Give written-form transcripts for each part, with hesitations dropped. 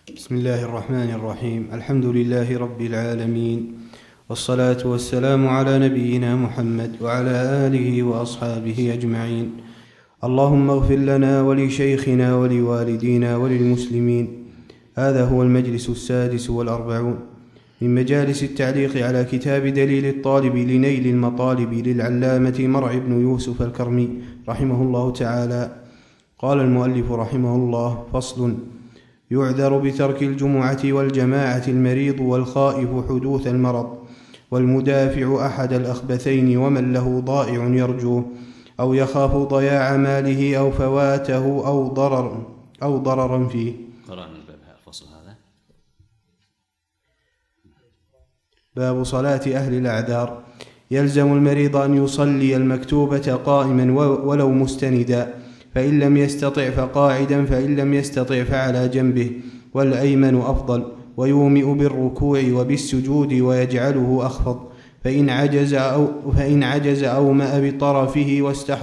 بسم الله الرحمن الرحيم. الحمد لله رب العالمين، والصلاة والسلام على نبينا محمد وعلى آله وأصحابه أجمعين. اللهم اغفر لنا ولشيخنا ولوالدينا وللمسلمين. هذا هو المجلس 46 من مجالس التعليق على كتاب دليل الطالب لنيل المطالب للعلامة مرع بن يوسف الكرمي رحمه الله تعالى. قال المؤلف رحمه الله: فصل: يعذر بترك الجمعة والجماعة المريض والخائف حدوث المرض، والمدافع أحد الأخبثين، ومن له ضائع يرجوه أو يخاف ضياع ماله أو فواته أو ضررا فيه. قرأنا الفصل هذا. باب صلاة أهل الأعذار. يلزم المريض أن يصلي المكتوبة قائما ولو مستندا، فإن لم يستطع فقاعدا، فإن لم يستطع فعلى جنبه، والأيمن أفضل، ويومئ بالركوع وبالسجود ويجعله أخفض، فإن عجز أومأ بطرفه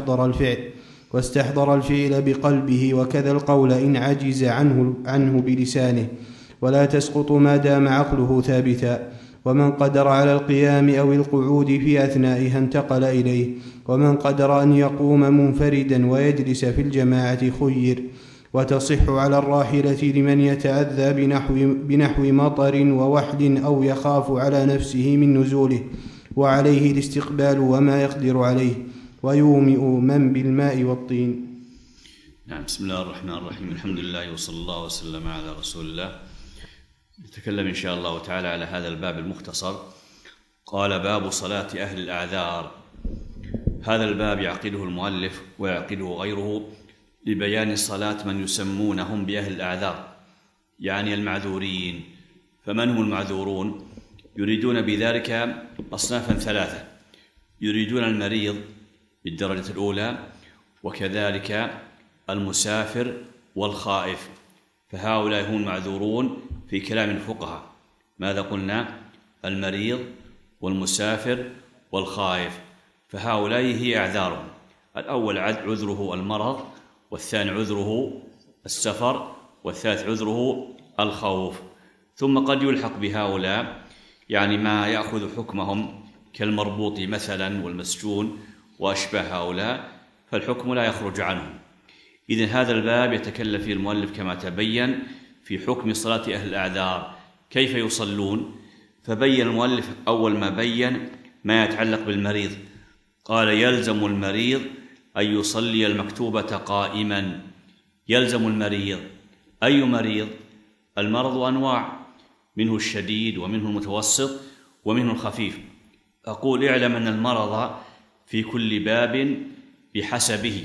واستحضر الفعل بقلبه، وكذا القول إن عجز عنه بلسانه، ولا تسقط ما دام عقله ثابتا. ومن قدر على القيام أو القعود في أثنائها انتقل إليه، ومن قدر أن يقوم منفردا ويجلس في الجماعة خير. وتصح على الراحلة لمن يتأذى بنحو مطر ووحل أو يخاف على نفسه من نزوله، وعليه الاستقبال وما يقدر عليه، ويومئ من بالماء والطين. نعم. بسم الله الرحمن الرحيم. الحمد لله وصلى الله وسلم على رسول الله. نتكلم إن شاء الله تعالى على هذا الباب المختصر. قال: باب صلاة أهل الأعذار. هذا الباب يعقده المؤلف ويعقده غيره لبيان صلاة من يسمونهم بأهل الأعذار، يعني المعذورين. فمن هم المعذورون؟ يريدون بذلك أصنافا ثلاثة: يريدون المريض بالدرجة الأولى، وكذلك المسافر والخائف. فهؤلاء هم المعذورون في كلام الفقهاء. ماذا قلنا؟ المريض والمسافر والخائف، فهؤلاء هي أعذارهم. الأول عذره المرض، والثاني عذره السفر، والثالث عذره الخوف. ثم قد يلحق بهؤلاء يعني ما يأخذ حكمهم كالمربوط مثلا والمسجون وأشباه هؤلاء، فالحكم لا يخرج عنهم. إذن هذا الباب يتكلم فيه المؤلف كما تبين في حكم صلاة أهل الأعذار، كيف يصلون. فبين المؤلف أول ما بين ما يتعلق بالمريض. قال: يلزم المريض أن يصلي المكتوبة قائما. يلزم المريض. أي مريض؟ المرض أنواع، منه الشديد ومنه المتوسط ومنه الخفيف. أقول: اعلم أن المرض في كل باب بحسبه.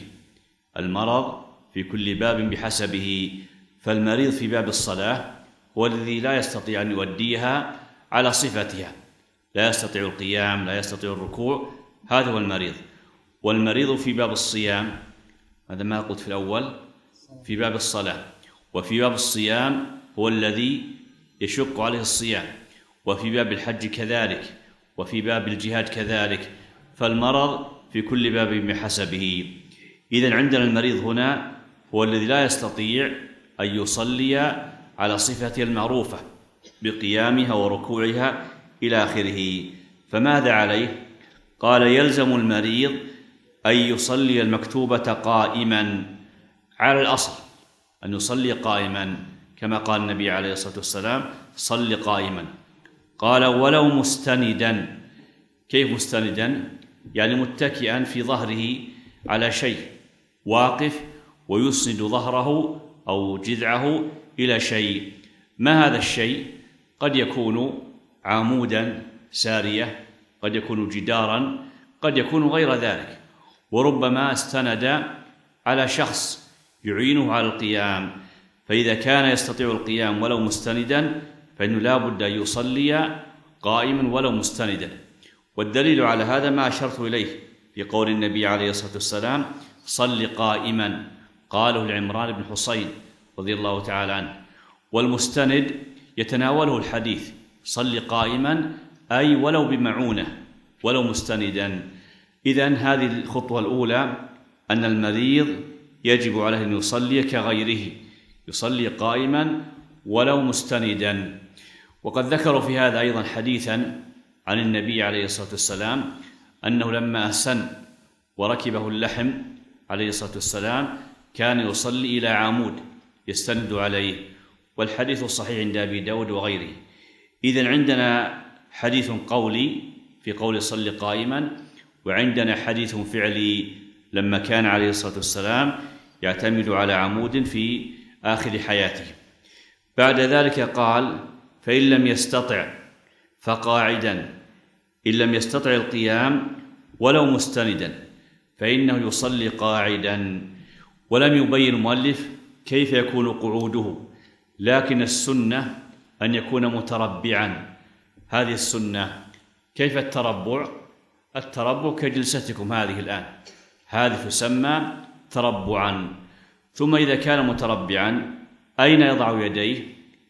المرض في كل باب بحسبه. فالمريض في باب الصلاة هو الذي لا يستطيع أن يؤديها على صفتها، لا يستطيع القيام، لا يستطيع الركوع، هذا هو المريض. والمريض في باب الصيام، هذا ما قلت في الأول، في باب الصلاة. وفي باب الصيام هو الذي يشق عليه الصيام، وفي باب الحج كذلك، وفي باب الجهاد كذلك. فالمرض في كل باب بحسبه. إذن عندنا المريض هنا هو الذي لا يستطيع أن يصلي على صفته المعروفة بقيامها وركوعها إلى آخره. فماذا عليه؟ قال: يلزم المريض أن يصلي المكتوبة قائما. على الأصل أن يصلي قائما، كما قال النبي عليه الصلاة والسلام: صل قائما. قال: ولو مستندا. كيف مستندا؟ يعني متكئا في ظهره على شيء، واقف ويسند ظهره أو جذعه إلى شيء. ما هذا الشيء؟ قد يكون عمودا سارية، قد يكون جدارا، قد يكون غير ذلك. وربما استند على شخص يعينه على القيام. فإذا كان يستطيع القيام ولو مستندا فإنه لا بد أن يصلي قائما ولو مستندا. والدليل على هذا ما أشرت إليه في قول النبي عليه الصلاة والسلام: صل قائما. قاله لعمران بن حصين رضي الله تعالى عنه. والمستند يتناوله الحديث: صل قائما، أي ولو بمعونة، ولو مستندا. إذن هذه الخطوة الأولى، أن المريض يجب عليه أن يصلي كغيره، يصلي قائما ولو مستندا. وقد ذكروا في هذا أيضا حديثا عن النبي عليه الصلاة والسلام أنه لما أسن وركبه اللحم عليه الصلاة والسلام كان يصلي إلى عمود يستند عليه، والحديث الصحيح عند أبي داود وغيره. إذن عندنا حديث قولي في قول صل قائما، وعندنا حديث فعلي لما كان عليه الصلاة والسلام يعتمد على عمود في آخر حياته. بعد ذلك قال فإن لم يستطع فقاعدا، إن لم يستطع القيام ولو مستندا فإنه يصلي قاعدا. ولم يبين المؤلف كيف يكون قعوده، لكن السنة أن يكون متربعا. هذه السنة. كيف التربع؟ التربع كجلستكم هذه الآن، هذه تسمى تربعا. ثم إذا كان متربعا أين يضع يديه؟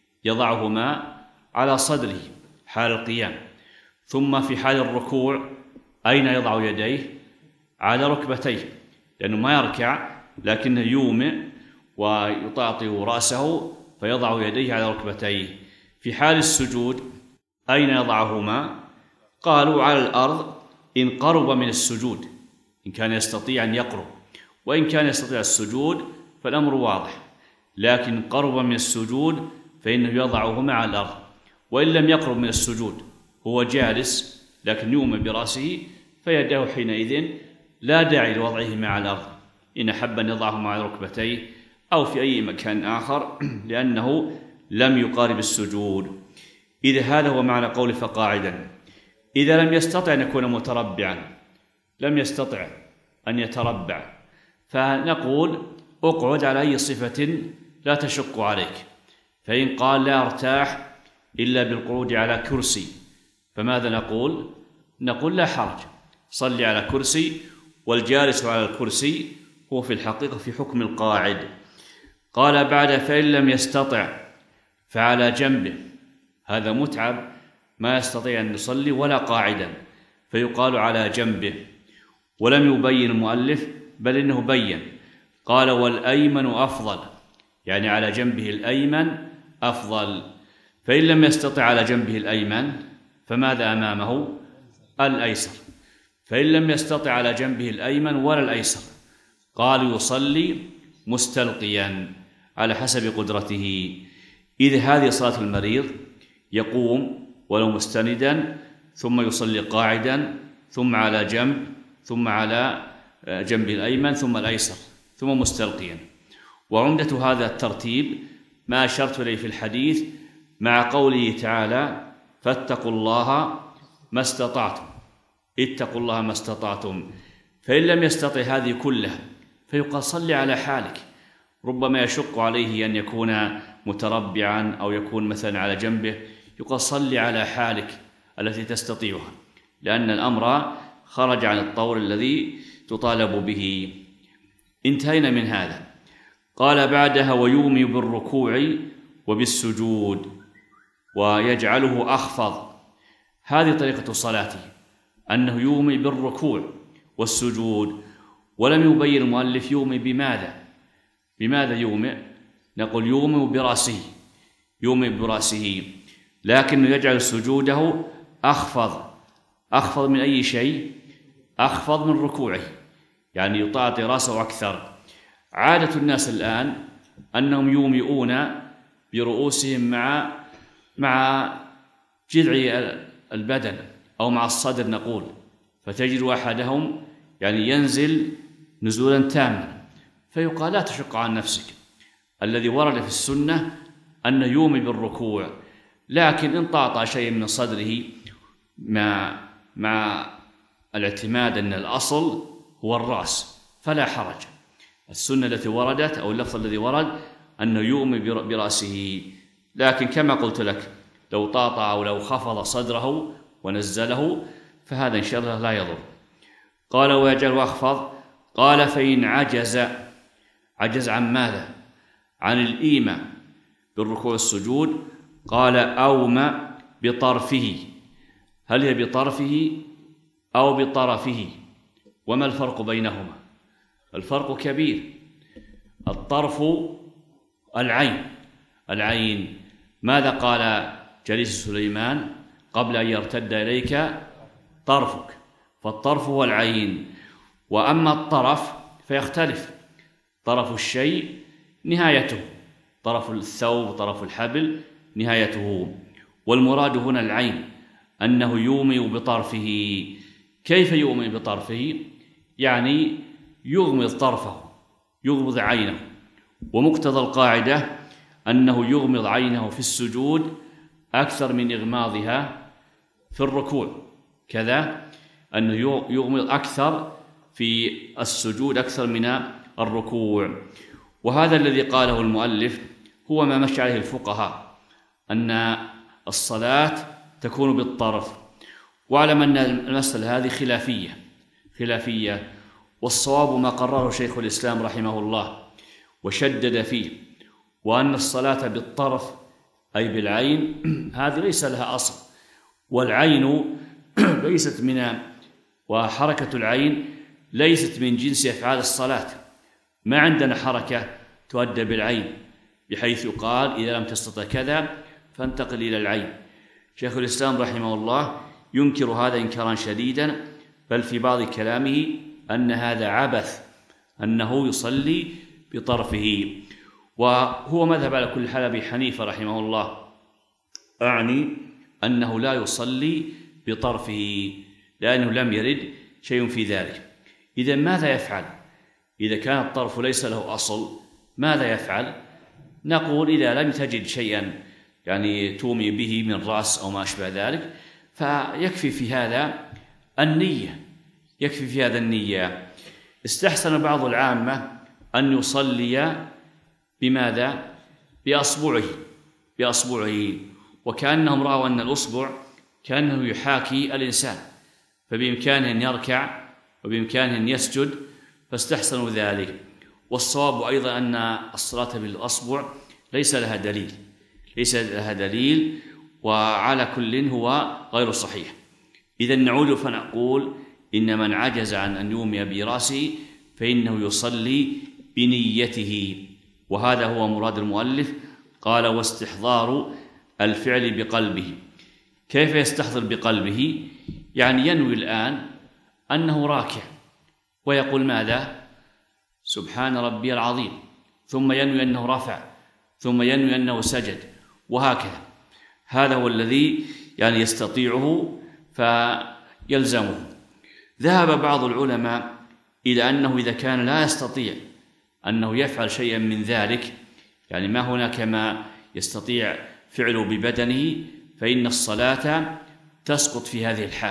يضعهما على صدره حال القيام. ثم في حال الركوع أين يضع يديه؟ على ركبتيه، لأنه ما يركع لكنه يومئ ويطاطئ رأسه فيضع يديه على ركبتيه. في حال السجود أين يضعهما؟ قالوا على الأرض إن قرب من السجود، إن كان يستطيع أن يقرب. وإن كان يستطيع السجود فالأمر واضح، لكن قرب من السجود فإنه يضعهما على الأرض. وإن لم يقرب من السجود هو جالس لكن يومئ برأسه فيداه حينئذ لا داعي لوضعهما على الأرض، إن أحب أن يضعهما على ركبتيه أو في أي مكان آخر لأنه لم يقارب السجود. إذا هذا هو معنى قول فقاعدا. إذا لم يستطع أن يكون متربعا، لم يستطع أن يتربع، فنقول اقعد على أي صفة لا تشق عليك. فإن قال لا أرتاح إلا بالقعود على كرسي فماذا نقول؟ نقول لا حرج، صلي على كرسي، والجالس على الكرسي هو في الحقيقة في حكم القاعد. قال بعد فإن لم يستطع فعلى جنبه، هذا متعب ما يستطيع أن يصلي ولا قاعدا فيقال على جنبه. ولم يبين المؤلف بل إنه بين، قال والأيمن أفضل، يعني على جنبه الأيمن أفضل. فإن لم يستطع على جنبه الأيمن فماذا أمامه؟ الأيسر. فإن لم يستطع على جنبه الأيمن ولا الأيسر قال يصلي مستلقيا على حسب قدرته. إذ هذه صلاة المريض يقوم ولو مستندا، ثم يصلي قاعدا، ثم على جنب، ثم على جنبه الأيمن، ثم الأيسر، ثم مستلقيا. وعمدة هذا الترتيب ما أشرت إليه في الحديث مع قوله تعالى فاتقوا الله ما استطعتم، اتقوا الله ما استطعتم. فإن لم يستطع هذه كلها فيقال صل على حالك. ربما يشق عليه أن يكون متربعا أو يكون مثلا على جنبه، يقال صل على حالك التي تستطيعها، لأن الأمر خرج عن الطور الذي تطالب به. انتهينا من هذا. قال بعدها ويومي بالركوع وبالسجود ويجعله أخفض. هذه طريقة صلاته، أنه يومي بالركوع والسجود. ولم يبين المؤلف يومي بماذا. بماذا يومئ؟ نقول يومئ برأسه، يومئ برأسه، لكنه يجعل سجوده أخفض. أخفض من أي شيء؟ أخفض من ركوعه، يعني يطاطي رأسه أكثر. عادة الناس الآن أنهم يومئون برؤوسهم مع جذع البدن أو مع الصدر نقول، فتجد أحدهم يعني ينزل نزولا تاما، فيقال لا تشق عن نفسك. الذي ورد في السنة أن يومي بالركوع، لكن إن طاطا شيء من صدره مع الاعتماد أن الأصل هو الرأس فلا حرج. السنة التي وردت أو اللفظ الذي ورد أنه يومي برأسه، لكن كما قلت لك لو طاطا أو لو خفض صدره ونزله فهذا إن شاء الله لا يضر. قال ويجعل أخفض. قال فإن عجز عن ماذا؟ عن الإيماء بالركوع والسجود. قال أومأ بطرفه. هل هي بطرفه أو بطرفه؟ وما الفرق بينهما؟ الفرق كبير. الطرف العين ماذا قال جليس سليمان قبل أن يرتد إليك طرفك؟ فالطرف هو العين، وأما الطرف فيختلف. طرف الشيء نهايته، طرف الثوب طرف الحبل نهايته، والمراد هنا العين، أنه يومئ بطرفه. كيف يومئ بطرفه؟ يعني يغمض طرفه، يغمض عينه، ومقتضى القاعدة أنه يغمض عينه في السجود أكثر من إغماضها في الركوع، كذا أنه يغمض أكثر في السجود أكثر من الركوع. وهذا الذي قاله المؤلف هو ما مشى عليه الفقهاء، أن الصلاة تكون بالطرف. واعلم أن المسألة هذه خلافية، والصواب ما قرره شيخ الإسلام رحمه الله وشدد فيه، وأن الصلاة بالطرف أي بالعين هذه ليس لها أصل، والعين ليست وحركة العين ليست من جنس أفعال الصلاة. ما عندنا حركة تؤدى بالعين بحيث يقال إذا لم تستطع كذا فانتقل إلى العين. شيخ الإسلام رحمه الله ينكر هذا إنكارا شديدا، بل في بعض كلامه أن هذا عبث، أنه يصلي بطرفه. وهو مذهب على كل حال أبي حنيفة رحمه الله، أعني أنه لا يصلي بطرفه لأنه لم يرد شيء في ذلك. إذا ماذا يفعل؟ إذا كان الطرف ليس له أصل ماذا يفعل؟ نقول إذا لم تجد شيئا يعني تومي به من رأس أو ما أشبه ذلك، فيكفي في هذا النية. استحسن بعض العامة أن يصلي بماذا؟ بأصبعه، وكأنهم رأوا أن الأصبع كأنه يحاكي الإنسان، فبإمكانه أن يركع وبإمكانه أن يسجد، فاستحسنوا ذلك. والصواب أيضا أن الصلاة بالأصبع ليس لها دليل، وعلى كل هو غير صحيح. إذا نعود فنقول إن من عجز عن أن يومئ برأسه فإنه يصلي بنيته، وهذا هو مراد المؤلف. قال واستحضار الفعل بقلبه. كيف يستحضر بقلبه؟ يعني ينوي الآن أنه راكع ويقول ماذا؟ سبحان ربي العظيم، ثم ينوي أنه رفع، ثم ينوي أنه سجد، وهكذا. هذا هو الذي يعني يستطيعه فيلزمه. ذهب بعض العلماء إلى أنه إذا كان لا يستطيع أنه يفعل شيئا من ذلك، يعني ما هناك ما يستطيع فعله ببدنه، فإن الصلاة تسقط في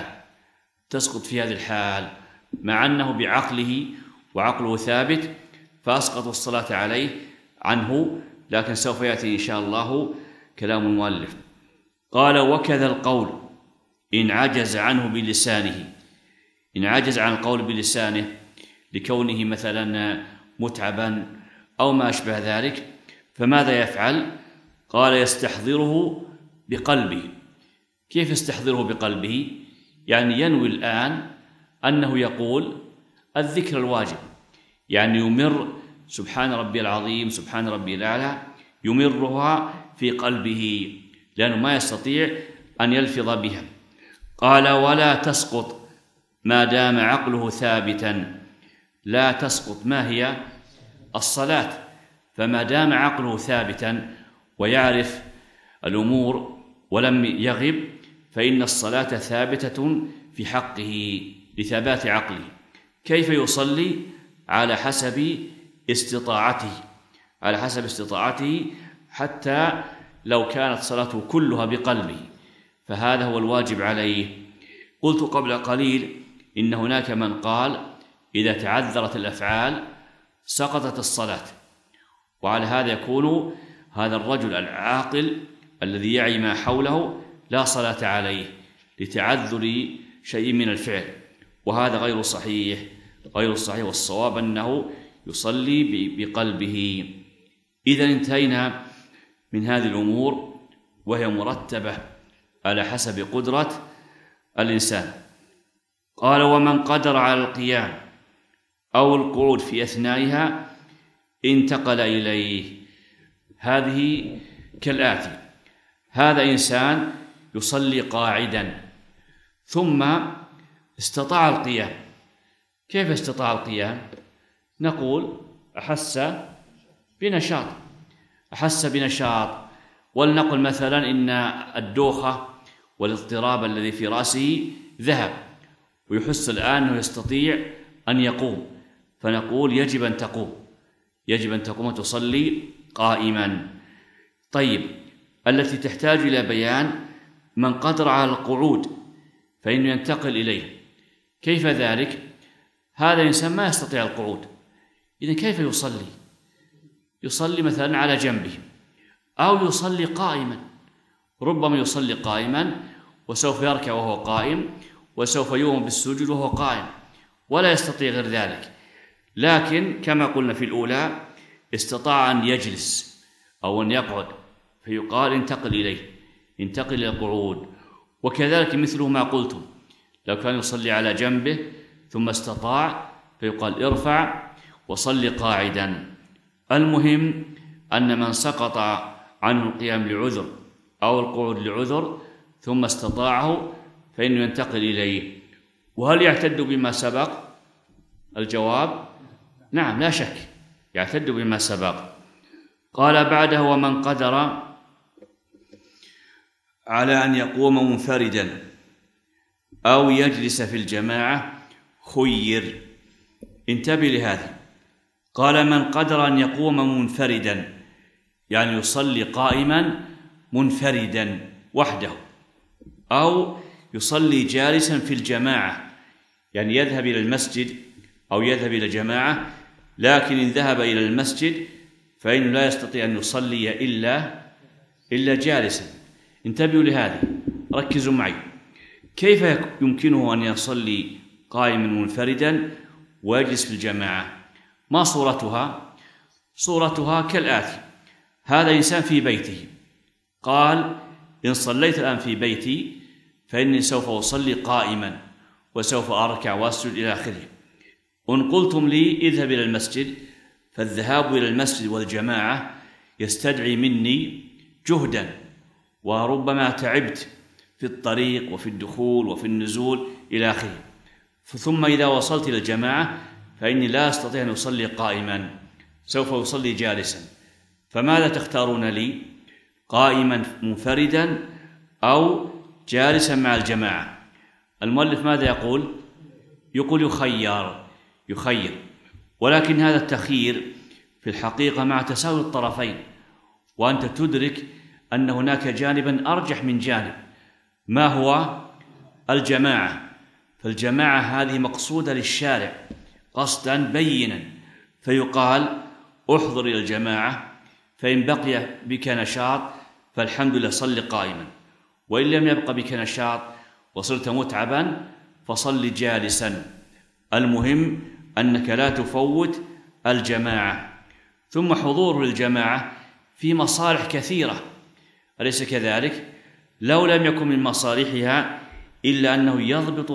هذه الحال، مع أنه بعقله وعقله ثابت، فأسقط الصلاة عنه، لكن سوف يأتي إن شاء الله كلام المؤلف. قال وكذا القول إن عجز عنه بلسانه. إن عجز عن القول بلسانه لكونه مثلا متعبا أو ما أشبه ذلك، فماذا يفعل؟ قال يستحضره بقلبه. كيف يستحضره بقلبه؟ يعني ينوي الآن أنه يقول الذكر الواجب، يعني يمر سبحان ربي العظيم سبحان ربي الأعلى، يمرها في قلبه لأنه ما يستطيع أن يلفظ بها. قال ولا تسقط ما دام عقله ثابتا. لا تسقط، ما هي؟ الصلاة. فما دام عقله ثابتا ويعرف الأمور ولم يغب، فإن الصلاة ثابتة في حقه لثبات عقله. كيف يصلي؟ على حسب استطاعته، حتى لو كانت صلاته كلها بقلبه، فهذا هو الواجب عليه. قلت قبل قليل إن هناك من قال إذا تعذرت الأفعال سقطت الصلاة، وعلى هذا يكون هذا الرجل العاقل الذي يعي ما حوله لا صلاة عليه لتعذر شيء من الفعل، وهذا غير صحيح. والصواب أنه يصلي بقلبه. إذا انتهينا من هذه الأمور وهي مرتبة على حسب قدرة الإنسان. قال ومن قدر على القيام أو القعود في أثنائها انتقل إليه. هذه كالآتي: هذا إنسان يصلي قاعدا ثم استطاع القيام. كيف استطاع القيام؟ نقول أحس بنشاط، ولنقل مثلا إن الدوخة والاضطراب الذي في رأسه ذهب، ويحس الآن أنه يستطيع أن يقوم، فنقول يجب أن تقوم وتصلي قائما. طيب، التي تحتاج إلى بيان من قدر على القعود فإنه ينتقل إليه. كيف ذلك؟ هذا الإنسان ما يستطيع القعود، إذن كيف يصلي؟ يصلي مثلا على جنبه أو يصلي قائما، ربما يصلي قائما وسوف يركع وهو قائم، وسوف يؤمر بالسجود وهو قائم، ولا يستطيع غير ذلك. لكن كما قلنا في الأولى استطاع أن يجلس أو أن يقعد، فيقال انتقل إلى القعود. وكذلك مثله ما قلتم، لو كان يصلي على جنبه ثم استطاع فيقال ارفع وصلي قاعدا. المهم أن من سقط عنه القيام لعذر أو القعود لعذر ثم استطاعه فإنه ينتقل إليه. وهل يعتد بما سبق؟ الجواب نعم، لا شك يعتد بما سبق. قال بعده: ومن قدر على أن يقوم منفردا أو يجلس في الجماعة خير. انتبه لهذه، قال من قدر أن يقوم منفردا، يعني يصلي قائما منفردا وحده، أو يصلي جالسا في الجماعة، يعني يذهب إلى المسجد أو يذهب إلى جماعة، لكن إن ذهب إلى المسجد فإنه لا يستطيع أن يصلي إلا جالسا. انتبهوا لهذه، ركزوا معي. كيف يمكنه أن يصلي قائما منفردا ويجلس في الجماعة؟ ما صورتها؟ صورتها كالآتي: هذا إنسان في بيته، قال إن صليت الآن في بيتي فإني سوف أصلي قائما وسوف أركع وأسجد إلى آخره. إن قلتم لي اذهب إلى المسجد، فالذهاب إلى المسجد والجماعة يستدعي مني جهدا، وربما تعبت في الطريق وفي الدخول وفي النزول إلى آخره، ثم إذا وصلت إلى الجماعة فإني لا أستطيع أن أصلي قائما، سوف أصلي جالسا. فماذا تختارون لي؟ قائما منفردا أو جالسا مع الجماعة؟ المؤلف ماذا يقول؟ يقول يخير، ولكن هذا التخيير في الحقيقة مع تساوي الطرفين، وأنت تدرك أن هناك جانبا أرجح من جانب، ما هو؟ الجماعة. فالجماعة هذه مقصودة للشارع قصدا بينا، فيقال احضر إلى الجماعة، فإن بقي بك نشاط فالحمد لله صل قائما، وإن لم يبق بك نشاط وصرت متعبا فصل جالسا. المهم أنك لا تفوت الجماعة. ثم حضور الجماعة في مصالح كثيرة، أليس كذلك؟ لو لم يكن من مصالحها إلا أنه يضبط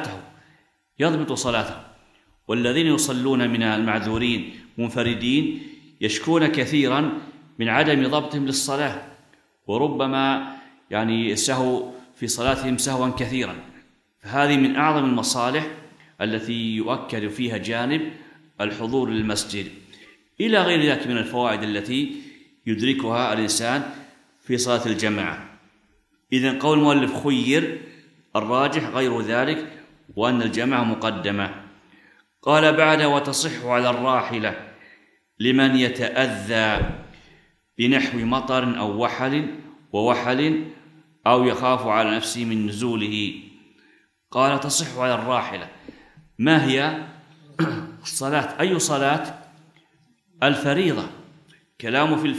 صلاته. والذين يصلون من المعذورين منفردين يشكون كثيرا من عدم ضبطهم للصلاة، وربما سهوا في صلاتهم سهوا كثيرا. فهذه من أعظم المصالح التي يؤكد فيها جانب الحضور للمسجد، إلى غير ذلك من الفوائد التي يدركها الإنسان في صلاة الجماعة. إذن قول المؤلف خير، الراجح غير ذلك، وأن الجماعة مقدمة. قال بعد: وتصح على الراحلة لمن يتأذى بنحو مطر أو ووحل أو يخاف على نفسه من نزوله. قال تصح على الراحلة. ما هي الصلاة؟ أي صلاة؟ الفريضة. كلام في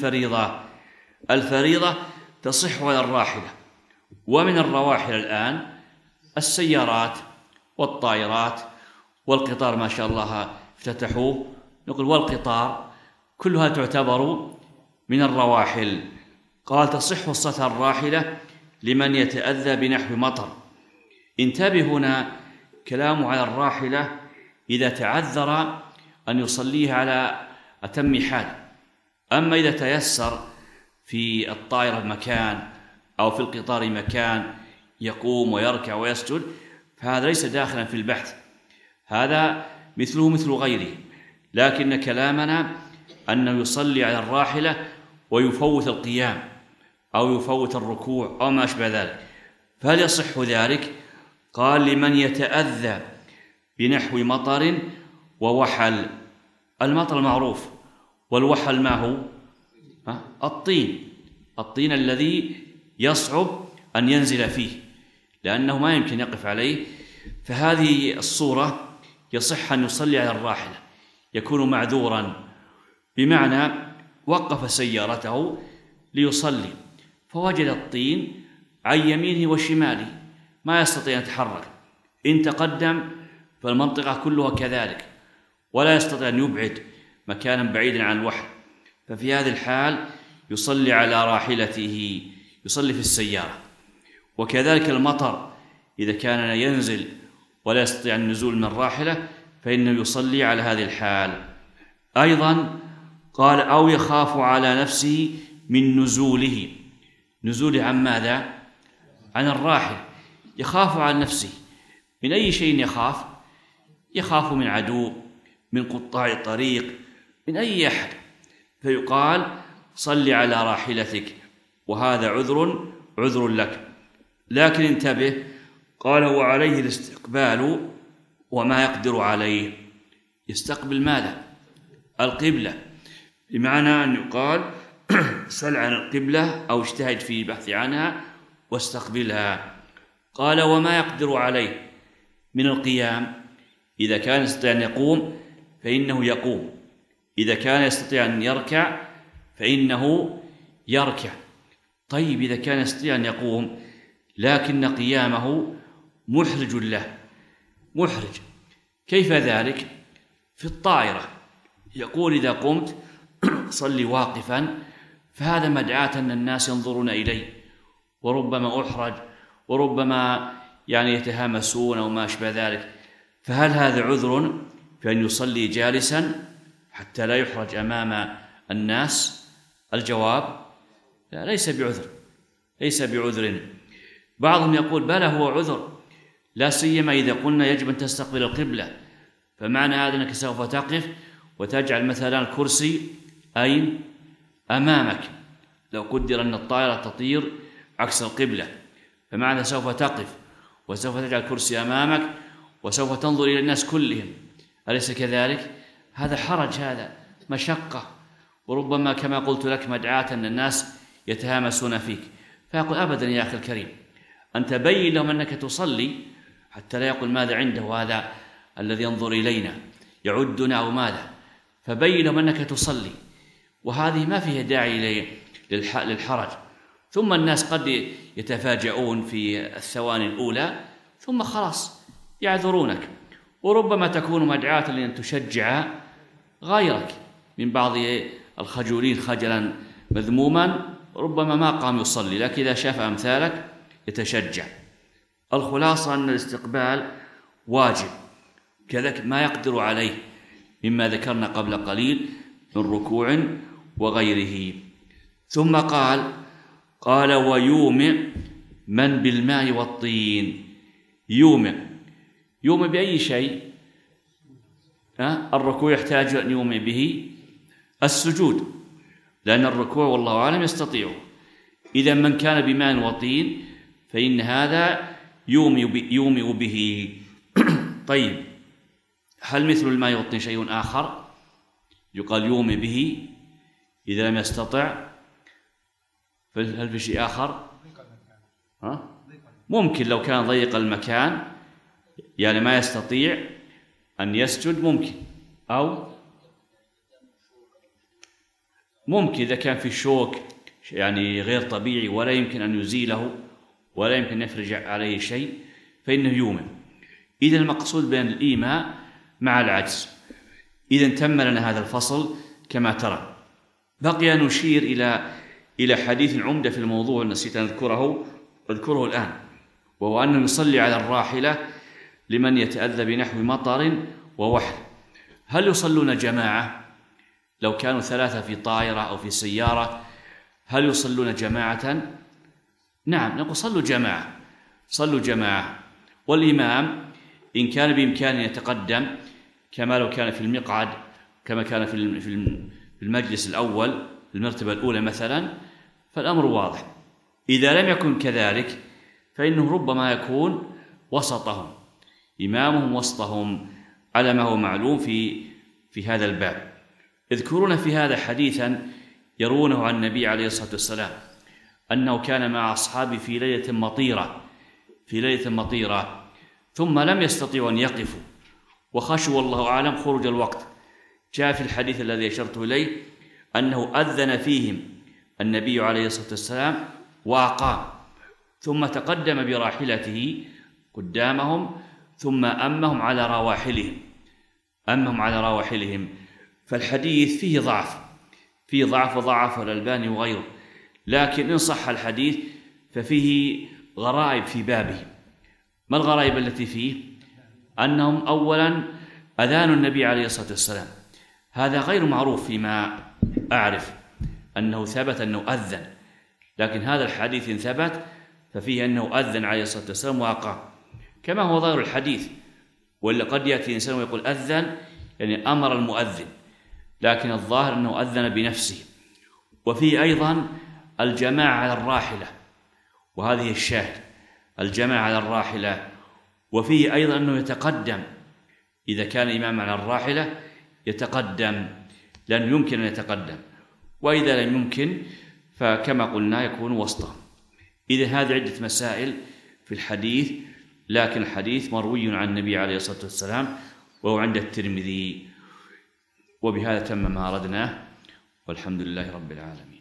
الفريضة تصح على الراحلة. ومن الرواحل الآن السيارات والطائرات والقطار، ما شاء الله افتتحوه، نقول والقطار، كلها تعتبر من الرواحل. قال تصح الصلاة الراحلة لمن يتأذى بنحو مطر. انتبه هنا، كلام على الراحلة إذا تعذر أن يصليها على أتم حال. أما إذا تيسر في الطائرة مكان أو في القطار مكان يقوم ويركع ويسجد، فهذا ليس داخلا في البحث، هذا مثله مثل غيره. لكن كلامنا أنه يصلي على الراحلة ويفوت القيام أو يفوت الركوع أو ما أشبه ذلك، فهل يصح ذلك؟ قال: لمن يتأذى بنحو مطر ووحل. المطر معروف، والوحل ما هو؟ الطين الذي يصعب أن ينزل فيه لأنه ما يمكن يقف عليه. فهذه الصورة يصح أن يصلي على الراحلة، يكون معذورا، بمعنى وقف سيارته ليصلي فوجد الطين عن يمينه وشماله، ما يستطيع أن يتحرك، إن تقدم فالمنطقة كلها كذلك، ولا يستطيع أن يبعد مكانا بعيدا عن الوحل، ففي هذه الحال يصلي على راحلته، يصلي في السيارة. وكذلك المطر إذا كان ينزل ولا يستطيع النزول من الراحلة فإنه يصلي على هذه الحال. أيضا قال: أو يخاف على نفسه من نزوله. نزوله عن ماذا؟ عن الراحل، يخاف عن نفسه من أي شيء يخاف من عدو، من قطاع الطريق، من أي أحد، فيقال: صل على راحلتك، وهذا عذر لك. لكن انتبه، قال: وعليه الاستقبال وما يقدر عليه. يستقبل ماذا؟ القبلة، بمعنى أن يقال: سل عن القبلة أو اجتهد في البحث عنها واستقبلها. قال: وما يقدر عليه من القيام، إذا كان يستطيع أن يقوم فإنه يقوم، إذا كان يستطيع أن يركع فإنه يركع. طيب إذا كان يستطيع أن يقوم لكن قيامه محرج له، محرج، كيف ذلك؟ في الطائرة يقول: إذا قمت صلي واقفا، فهذا مدعاة أن الناس ينظرون إلي، وربما أحرج، وربما يتهامسون أو ما أشبه ذلك، فهل هذا عذر في أن يصلي جالسا حتى لا يحرج أمام الناس؟ الجواب: لا، ليس بعذر. بعضهم يقول: بلى هو عذر، لا سيما إذا قلنا يجب أن تستقبل القبلة، فمعنى هذا أنك سوف تقف وتجعل مثلا الكرسي أين؟ أمامك، لو قدر أن الطائرة تطير عكس القبلة، فمعنى سوف تقف وسوف تجعل الكرسي أمامك وسوف تنظر إلى الناس كلهم، أليس كذلك؟ هذا حرج، هذا مشقة، وربما كما قلت لك مدعاة أن الناس يتهامسون فيك. فيقول: أبدا يا أخي الكريم، أنت بين لهم أنك تصلي حتى لا يقول ماذا عنده هذا الذي ينظر إلينا يعدنا أو ماذا، فبين لهم أنك تصلي، وهذه ما فيها داعي للحرج. ثم الناس قد يتفاجؤون في الثواني الأولى ثم خلاص يعذرونك، وربما تكون مدعاة لأن تشجع غيرك من بعض الخجولين خجلا مذموما، ربما ما قام يصلي، لكن إذا شاف أمثالك يتشجع. الخلاصة أن الاستقبال واجب، كذلك ما يقدر عليه مما ذكرنا قبل قليل من ركوع وغيره. ثم قال: ويومئ من بالماء والطين. يومئ بأي شيء؟ الركوع يحتاج أن يومئ به السجود، لأن الركوع والله أعلم يستطيعه. إذا من كان بماء وطين فإن هذا يومئ به. طيب، هل مثل الماء والطين شيء آخر يقال يومئ به إذا لم يستطع؟ هل في شيء آخر؟ ممكن لو كان ضيق المكان ما يستطيع أن يسجد، أو ممكن إذا كان في شوك غير طبيعي ولا يمكن أن يزيله ولا يمكن أن يفرج عليه شيء فإنه يومئ. إذا المقصود بين الإيماء مع العجز. إذا تم لنا هذا الفصل كما ترى. بقي نشير إلى حديث عمدة في الموضوع نسيت أن أذكره الآن، وهو أنه يصلي على الراحلة لمن يتأذى بنحو مطر ووحل. هل يصلون جماعة؟ لو كانوا 3 في طائرة أو في سيارة هل يصلون جماعة نعم، نقول صلوا جماعة، والإمام إن كان بإمكانه يتقدم كما لو كان في المقعد، كما كان في المجلس الأول في المرتبة الأولى مثلا، فالأمر واضح. إذا لم يكن كذلك فإنه ربما يكون وسطهم، إمامهم وسطهم، على ما هو معلوم في هذا الباب. يذكرون في هذا حديثا يرونه عن النبي عليه الصلاة والسلام أنه كان مع أصحابه في ليلة مطيرة ثم لم يستطيعوا أن يقفوا وخشوا والله أعلم خروج الوقت. جاء في الحديث الذي أشرت إليه أنه أذن فيهم النبي عليه الصلاة والسلام وأقام، ثم تقدم براحلته قدامهم ثم أمهم على رواحلهم. فالحديث فيه ضعف وضعفه الألباني وغيره، لكن إن صح الحديث ففيه غرائب في بابه. ما الغرائب التي فيه؟ أنهم أولا أذان النبي عليه الصلاة والسلام، هذا غير معروف فيما أعرف أنه ثبت أنه أذن، لكن هذا الحديث إن ثبت ففيه أنه أذن عليه الصلاة والسلام وأقام، كما هو ظاهر الحديث. ولا قد يأتي إنسان ويقول أذن يعني أمر المؤذن، لكن الظاهر أنه أذن بنفسه. وفيه أيضا الجماعة على الراحلة، وهذه الشاهد، الجماعة على الراحلة. وفيه أيضا أنه يتقدم، إذا كان إمام على الراحلة يتقدم لأنه يمكن أن يتقدم، وإذا لم يمكن فكما قلنا يكون وسطه. إذا هذه عدة مسائل في الحديث، لكن الحديث مروي عن النبي عليه الصلاة والسلام وهو عند الترمذي. وبهذا تم ما أردناه، والحمد لله رب العالمين.